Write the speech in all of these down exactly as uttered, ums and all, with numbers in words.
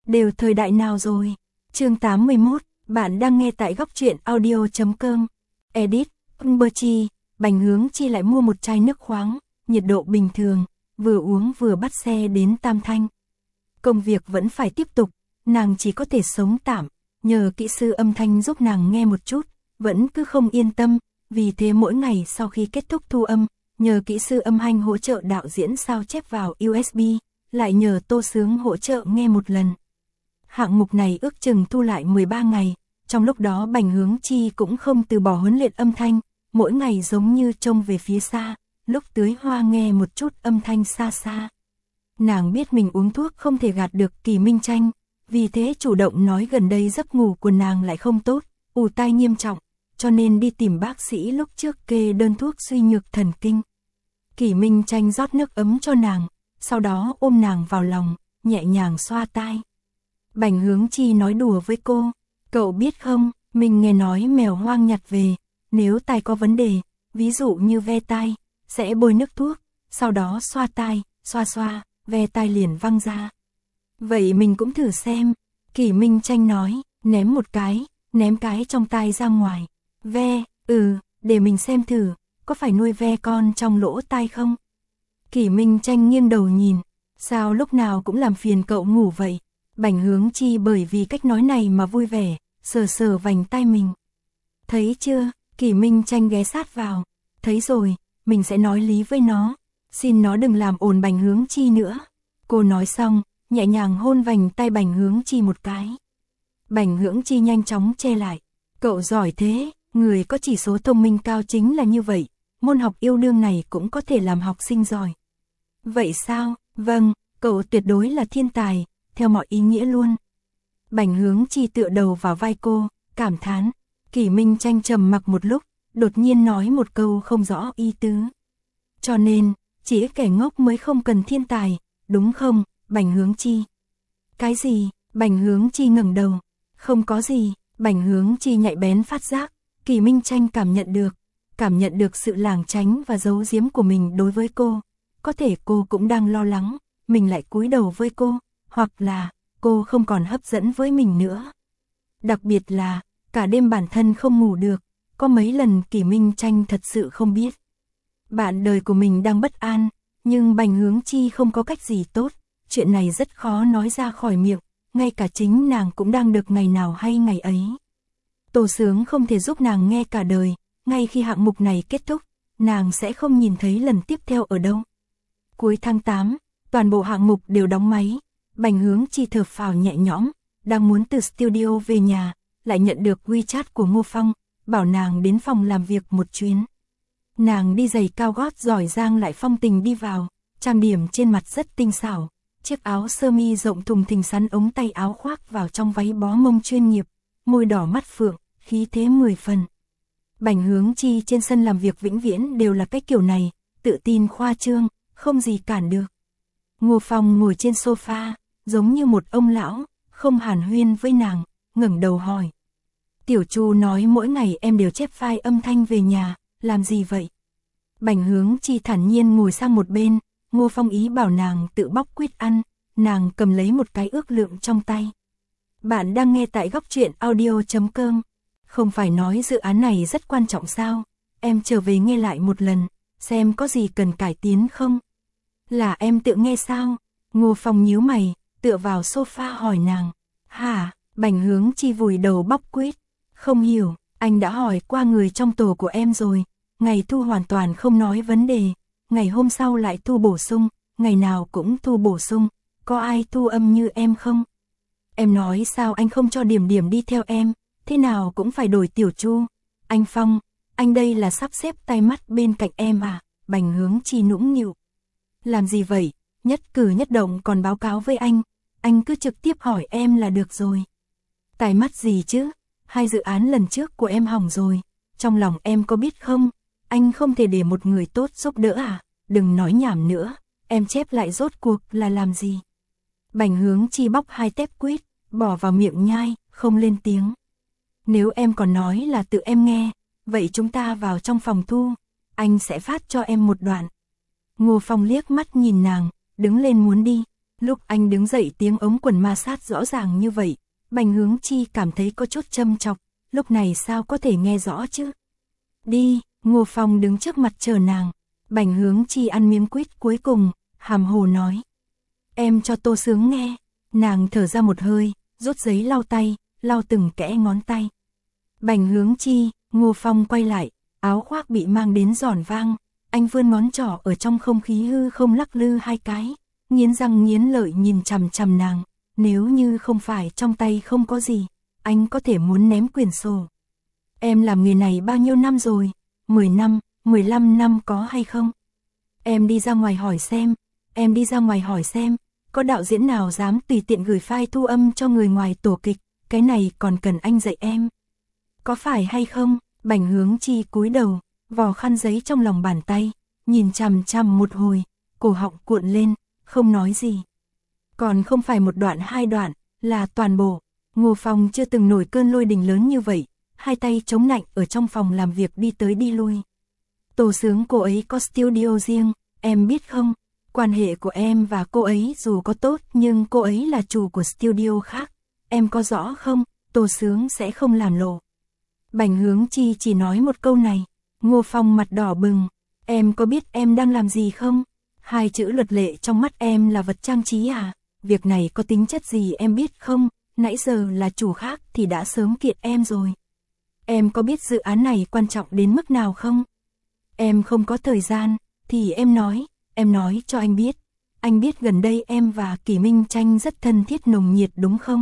đều thời đại nào rồi. Chương tám mươi mốt, bạn đang nghe tại góc truyện audio.com. Edit, Berchi, Bành Hướng Chi lại mua một chai nước khoáng, nhiệt độ bình thường, vừa uống vừa bắt xe đến Tam Thanh. Công việc vẫn phải tiếp tục, nàng chỉ có thể sống tạm, nhờ kỹ sư âm thanh giúp nàng nghe một chút, vẫn cứ không yên tâm, vì thế mỗi ngày sau khi kết thúc thu âm, nhờ kỹ sư âm thanh hỗ trợ đạo diễn sao chép vào u ét bê, lại nhờ Tô Sướng hỗ trợ nghe một lần. Hạng mục này ước chừng thu lại mười ba ngày, trong lúc đó Bành Hướng Chi cũng không từ bỏ huấn luyện âm thanh, mỗi ngày giống như trông về phía xa, lúc tưới hoa nghe một chút âm thanh xa xa. Nàng biết mình uống thuốc không thể gạt được Kỳ Minh Tranh, vì thế chủ động nói gần đây giấc ngủ của nàng lại không tốt, ù tai nghiêm trọng, cho nên đi tìm bác sĩ lúc trước kê đơn thuốc suy nhược thần kinh. Kỳ Minh Tranh rót nước ấm cho nàng, sau đó ôm nàng vào lòng, nhẹ nhàng xoa tai. Bành Hướng Chi nói đùa với cô, cậu biết không, mình nghe nói mèo hoang nhặt về, nếu tai có vấn đề, ví dụ như ve tai, sẽ bôi nước thuốc, sau đó xoa tai, xoa xoa, ve tai liền văng ra. Vậy mình cũng thử xem, Kỳ Minh Tranh nói, ném một cái, ném cái trong tai ra ngoài. Ve, ừ, để mình xem thử, có phải nuôi ve con trong lỗ tai không? Kỳ Minh Tranh nghiêng đầu nhìn, sao lúc nào cũng làm phiền cậu ngủ vậy? Bành Hướng Chi bởi vì cách nói này mà vui vẻ, sờ sờ vành tai mình. Thấy chưa, Kỳ Minh Tranh ghé sát vào, thấy rồi, mình sẽ nói lý với nó, xin nó đừng làm ồn Bành Hướng Chi nữa. Cô nói xong, nhẹ nhàng hôn vành tai Bành Hướng Chi một cái. Bành Hướng Chi nhanh chóng che lại, cậu giỏi thế, người có chỉ số thông minh cao chính là như vậy, môn học yêu đương này cũng có thể làm học sinh giỏi. Vậy sao, vâng, cậu tuyệt đối là thiên tài, theo mọi ý nghĩa luôn. Bành Hướng Chi tựa đầu vào vai cô, cảm thán. Kỳ Minh Tranh trầm mặc một lúc, đột nhiên nói một câu không rõ ý tứ. Cho nên, chỉ kẻ ngốc mới không cần thiên tài, đúng không, Bành Hướng Chi? Cái gì? Bành Hướng Chi ngẩng đầu. Không có gì, Bành Hướng Chi nhạy bén phát giác, Kỳ Minh Tranh cảm nhận được, cảm nhận được sự lảng tránh và giấu giếm của mình đối với cô. Có thể cô cũng đang lo lắng, mình lại cúi đầu với cô, hoặc là cô không còn hấp dẫn với mình nữa. Đặc biệt là, cả đêm bản thân không ngủ được, có mấy lần Kỳ Minh Tranh thật sự không biết. Bạn đời của mình đang bất an, nhưng Bành Hướng Chi không có cách gì tốt, chuyện này rất khó nói ra khỏi miệng, ngay cả chính nàng cũng đang được ngày nào hay ngày ấy. Tô Sướng không thể giúp nàng nghe cả đời, ngay khi hạng mục này kết thúc, nàng sẽ không nhìn thấy lần tiếp theo ở đâu. Cuối tháng tám, toàn bộ hạng mục đều đóng máy, Bành Hướng Chi thở phào nhẹ nhõm, đang muốn từ studio về nhà, lại nhận được WeChat của Ngô Phong, bảo nàng đến phòng làm việc một chuyến. Nàng đi giày cao gót giỏi giang lại phong tình đi vào, trang điểm trên mặt rất tinh xảo, chiếc áo sơ mi rộng thùng thình sắn ống tay áo khoác vào trong váy bó mông chuyên nghiệp, môi đỏ mắt phượng, khí thế mười phần. Bành Hướng Chi trên sân làm việc vĩnh viễn đều là cái kiểu này, tự tin khoa trương, không gì cản được. Ngô Phong ngồi trên sofa, giống như một ông lão, không hàn huyên với nàng, ngẩng đầu hỏi. Tiểu Chu nói mỗi ngày em đều chép file âm thanh về nhà, làm gì vậy? Bành Hướng Chi thản nhiên ngồi sang một bên, Ngô Phong ý bảo nàng tự bóc quýt ăn, nàng cầm lấy một cái ước lượng trong tay. Bạn đang nghe tại góc truyện audio.com. Không phải nói dự án này rất quan trọng sao? Em trở về nghe lại một lần, xem có gì cần cải tiến không? Là em tự nghe sao? Ngô Phong nhíu mày, tựa vào sofa hỏi nàng. Hả? Bành Hướng Chi vùi đầu bóc quýt. Không hiểu, anh đã hỏi qua người trong tổ của em rồi. Ngày thu hoàn toàn không nói vấn đề. Ngày hôm sau lại thu bổ sung, ngày nào cũng thu bổ sung. Có ai thu âm như em không? Em nói sao anh không cho Điểm Điểm đi theo em, thế nào cũng phải đổi Tiểu Chu. Anh Phong, anh đây là sắp xếp tay mắt bên cạnh em à? Bành Hướng Chi nũng nịu. Làm gì vậy? Nhất cử nhất động còn báo cáo với anh, anh cứ trực tiếp hỏi em là được rồi. Tai mắt gì chứ? Hai dự án lần trước của em hỏng rồi, trong lòng em có biết không? Anh không thể để một người tốt giúp đỡ à? Đừng nói nhảm nữa, em chép lại rốt cuộc là làm gì? Bành Hướng Chi bóc hai tép quýt, bỏ vào miệng nhai, không lên tiếng. Nếu em còn nói là tự em nghe, vậy chúng ta vào trong phòng thu, anh sẽ phát cho em một đoạn. Ngô Phong liếc mắt nhìn nàng, đứng lên muốn đi. Lúc anh đứng dậy tiếng ống quần ma sát rõ ràng như vậy, Bành Hướng Chi cảm thấy có chút châm chọc, lúc này sao có thể nghe rõ chứ? Đi, Ngô Phong đứng trước mặt chờ nàng. Bành Hướng Chi ăn miếng quýt cuối cùng, hàm hồ nói. Em cho Tô Sướng nghe. Nàng thở ra một hơi, rút giấy lau tay, lau từng kẽ ngón tay. Bành Hướng Chi, Ngô Phong quay lại, áo khoác bị mang đến giòn vang. Anh vươn ngón trỏ ở trong không khí hư không lắc lư hai cái, nghiến răng nghiến lợi nhìn chằm chằm nàng. Nếu như không phải trong tay không có gì, anh có thể muốn ném quyển sổ. Em làm nghề này bao nhiêu năm rồi? mười năm, mười lăm năm có hay không? Em đi ra ngoài hỏi xem, em đi ra ngoài hỏi xem, có đạo diễn nào dám tùy tiện gửi file thu âm cho người ngoài tổ kịch, cái này còn cần anh dạy em. Có phải hay không? Bành Hướng Chi cúi đầu, vò khăn giấy trong lòng bàn tay, nhìn chằm chằm một hồi, cổ họng cuộn lên, không nói gì. Còn không phải một đoạn hai đoạn, là toàn bộ. Ngô Phong chưa từng nổi cơn lôi đình lớn như vậy, hai tay chống nạnh ở trong phòng làm việc đi tới đi lui. Tô Sướng cô ấy có studio riêng, em biết không? Quan hệ của em và cô ấy dù có tốt nhưng cô ấy là chủ của studio khác. Em có rõ không? Tô Sướng sẽ không làm lộ. Bành Hướng Chi chỉ nói một câu này. Ngô Phong mặt đỏ bừng. Em có biết em đang làm gì không? Hai chữ luật lệ trong mắt em là vật trang trí à? Việc này có tính chất gì em biết không? Nãy giờ là chủ khác thì đã sớm kiện em rồi. Em có biết dự án này quan trọng đến mức nào không? Em không có thời gian, thì em nói, em nói cho anh biết. Anh biết gần đây em và Kỷ Minh Tranh rất thân thiết nồng nhiệt đúng không?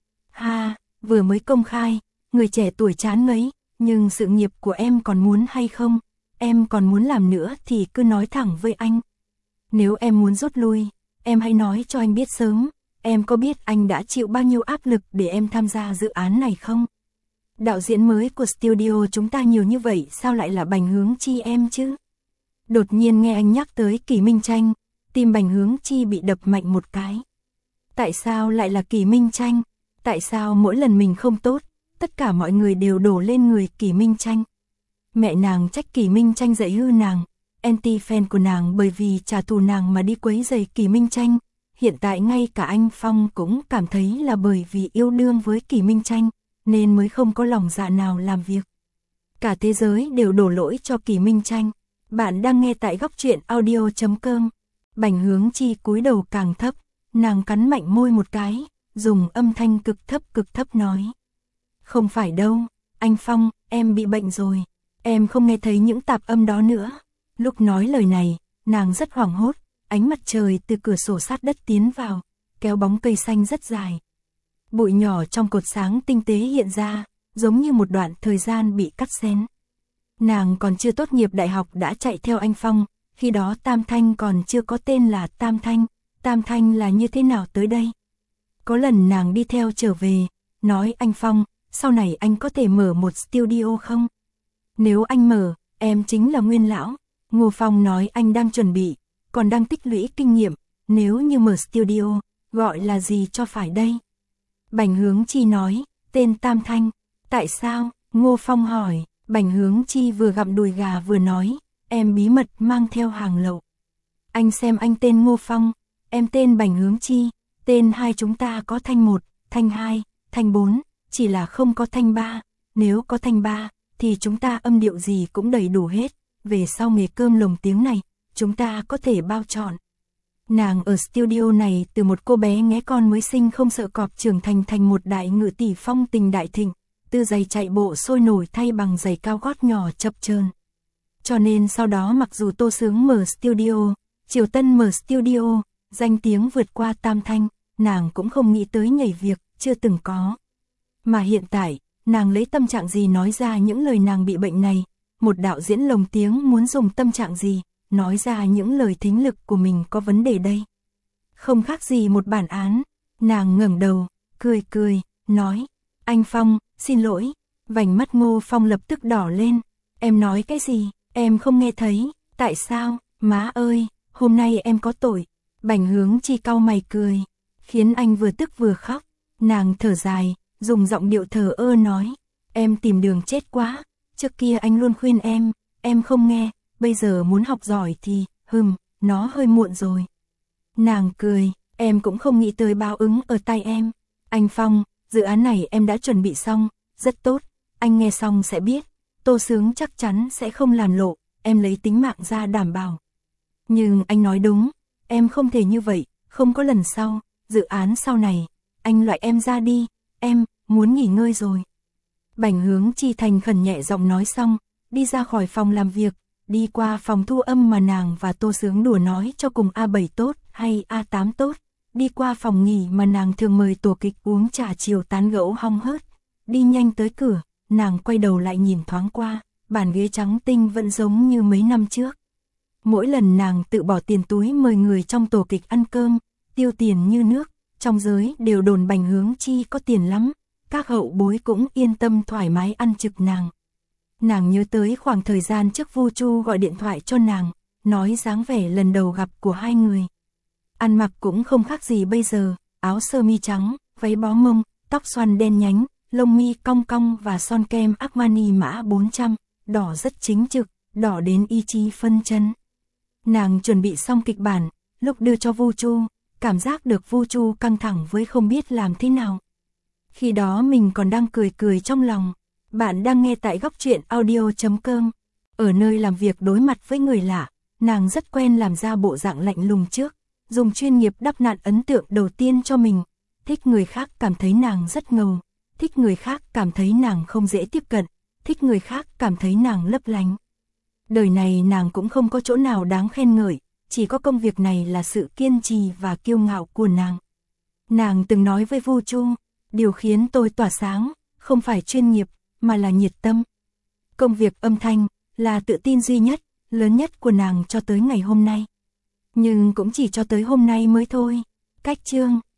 Ha, vừa mới công khai, người trẻ tuổi chán ngấy, nhưng sự nghiệp của em còn muốn hay không? Em còn muốn làm nữa thì cứ nói thẳng với anh. Nếu em muốn rút lui, em hãy nói cho anh biết sớm. Em có biết anh đã chịu bao nhiêu áp lực để em tham gia dự án này không? Đạo diễn mới của studio chúng ta nhiều như vậy sao lại là Bành Hướng Chi em chứ? Đột nhiên nghe anh nhắc tới Kỷ Minh Tranh, tim Bành Hướng Chi bị đập mạnh một cái. Tại sao lại là Kỷ Minh Tranh? Tại sao mỗi lần mình không tốt, tất cả mọi người đều đổ lên người Kỷ Minh Tranh? Mẹ nàng trách Kỷ Minh Tranh dạy hư nàng, anti-fan của nàng bởi vì trả thù nàng mà đi quấy rầy Kỷ Minh Tranh. Hiện tại ngay cả anh Phong cũng cảm thấy là bởi vì yêu đương với Kỷ Minh Tranh, nên mới không có lòng dạ nào làm việc. Cả thế giới đều đổ lỗi cho Kỷ Minh Tranh. Bạn đang nghe tại góc truyện audio chấm com. Bành Hướng Chi cúi đầu càng thấp, nàng cắn mạnh môi một cái, dùng âm thanh cực thấp cực thấp nói. Không phải đâu, anh Phong, em bị bệnh rồi, em không nghe thấy những tạp âm đó nữa. Lúc nói lời này, nàng rất hoảng hốt, ánh mặt trời từ cửa sổ sát đất tiến vào, kéo bóng cây xanh rất dài. Bụi nhỏ trong cột sáng tinh tế hiện ra, giống như một đoạn thời gian bị cắt xén. Nàng còn chưa tốt nghiệp đại học đã chạy theo anh Phong, khi đó Tam Thanh còn chưa có tên là Tam Thanh, Tam Thanh là như thế nào tới đây? Có lần nàng đi theo trở về, nói anh Phong, sau này anh có thể mở một studio không? Nếu anh mở, em chính là Nguyên Lão. Ngô Phong nói anh đang chuẩn bị, còn đang tích lũy kinh nghiệm, nếu như mở studio, gọi là gì cho phải đây? Bành Hướng Chi nói, tên Tam Thanh. Tại sao? Ngô Phong hỏi. Bành Hướng Chi vừa gặm đùi gà vừa nói, em bí mật mang theo hàng lậu. Anh xem anh tên Ngô Phong, em tên Bành Hướng Chi, tên hai chúng ta có thanh một, thanh hai, thanh bốn, chỉ là không có thanh ba. Nếu có thanh ba, thì chúng ta âm điệu gì cũng đầy đủ hết. Về sau nghề cơm lồng tiếng này, chúng ta có thể bao trọn. Nàng ở studio này từ một cô bé nghé con mới sinh không sợ cọp trưởng thành thành một đại ngự tỷ phong tình đại thịnh, từ giày chạy bộ sôi nổi thay bằng giày cao gót nhỏ chập chờn. Cho nên sau đó mặc dù Tô Sướng mở studio, Triều Tân mở studio, danh tiếng vượt qua Tam Thanh, nàng cũng không nghĩ tới nhảy việc, chưa từng có. Mà hiện tại, nàng lấy tâm trạng gì nói ra những lời nàng bị bệnh này, một đạo diễn lồng tiếng muốn dùng tâm trạng gì, nói ra những lời thính lực của mình có vấn đề đây. Không khác gì một bản án, nàng ngẩng đầu, cười cười, nói, anh Phong, xin lỗi. Vành mắt Ngô Phong lập tức đỏ lên, em nói cái gì, em không nghe thấy, tại sao, má ơi, hôm nay em có tội. Bành Hướng Chi cau mày cười, khiến anh vừa tức vừa khóc, nàng thở dài, dùng giọng điệu thờ ơ nói, em tìm đường chết quá, trước kia anh luôn khuyên em, em không nghe, bây giờ muốn học giỏi thì, hừm, nó hơi muộn rồi. Nàng cười, Em cũng không nghĩ tới báo ứng ở tay em. Anh Phong, dự án này em đã chuẩn bị xong, rất tốt, anh nghe xong sẽ biết, Tô Sướng chắc chắn sẽ không làm lộ, em lấy tính mạng ra đảm bảo. Nhưng anh nói đúng, em không thể như vậy, không có lần sau, dự án sau này, anh loại em ra đi, em muốn nghỉ ngơi rồi. Bảnh Hướng Chi thành khẩn nhẹ giọng nói xong, đi ra khỏi phòng làm việc, đi qua phòng thu âm mà nàng và Tô Sướng đùa nói cho cùng A bảy tốt hay A tám tốt, đi qua phòng nghỉ mà nàng thường mời tổ kịch uống trà chiều tán gẫu hong hớt, đi nhanh tới cửa, nàng quay đầu lại nhìn thoáng qua, bàn ghế trắng tinh vẫn giống như mấy năm trước. Mỗi lần nàng tự bỏ tiền túi mời người trong tổ kịch ăn cơm, tiêu tiền như nước, trong giới đều đồn Bảnh Hướng Chi có tiền lắm, các hậu bối cũng yên tâm thoải mái ăn trực nàng. Nàng nhớ tới khoảng thời gian trước Vu Chu gọi điện thoại cho nàng, nói dáng vẻ lần đầu gặp của hai người. Ăn mặc cũng không khác gì bây giờ, áo sơ mi trắng, váy bó mông, tóc xoăn đen nhánh, lông mi cong cong và son kem Armani mã bốn trăm, đỏ rất chính trực, đỏ đến y chi phân chân. Nàng chuẩn bị xong kịch bản, lúc đưa cho Vu Chu, cảm giác được Vu Chu căng thẳng với không biết làm thế nào. Khi đó mình còn đang cười cười trong lòng. Bạn đang nghe tại góc truyện audio chấm com. Ở nơi làm việc đối mặt với người lạ, nàng rất quen làm ra bộ dạng lạnh lùng trước, dùng chuyên nghiệp đắp nặn ấn tượng đầu tiên cho mình. Thích người khác cảm thấy nàng rất ngầu, thích người khác cảm thấy nàng không dễ tiếp cận, thích người khác cảm thấy nàng lấp lánh. Đời này nàng cũng không có chỗ nào đáng khen ngợi, chỉ có công việc này là sự kiên trì và kiêu ngạo của nàng. Nàng từng nói với Vu Chu, điều khiến tôi tỏa sáng, không phải chuyên nghiệp, mà là nhiệt tâm. Công việc âm thanh là tự tin duy nhất, lớn nhất của nàng cho tới ngày hôm nay. Nhưng cũng chỉ cho tới hôm nay mới thôi. Cách chương